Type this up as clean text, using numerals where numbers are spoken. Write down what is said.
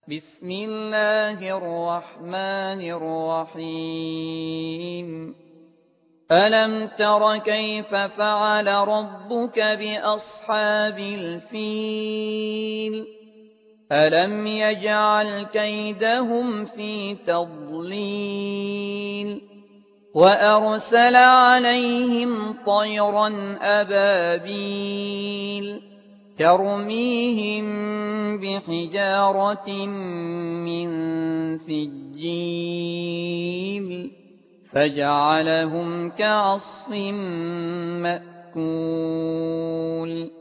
بسم الله الرحمن الرحيم ألم تر كيف فعل ربك بأصحاب الفيل ألم يجعل كيدهم في تضليل وأرسل عليهم طيرا أبابيل ترميهم بحجارة من سجيل فجعلهم كعصف مأكول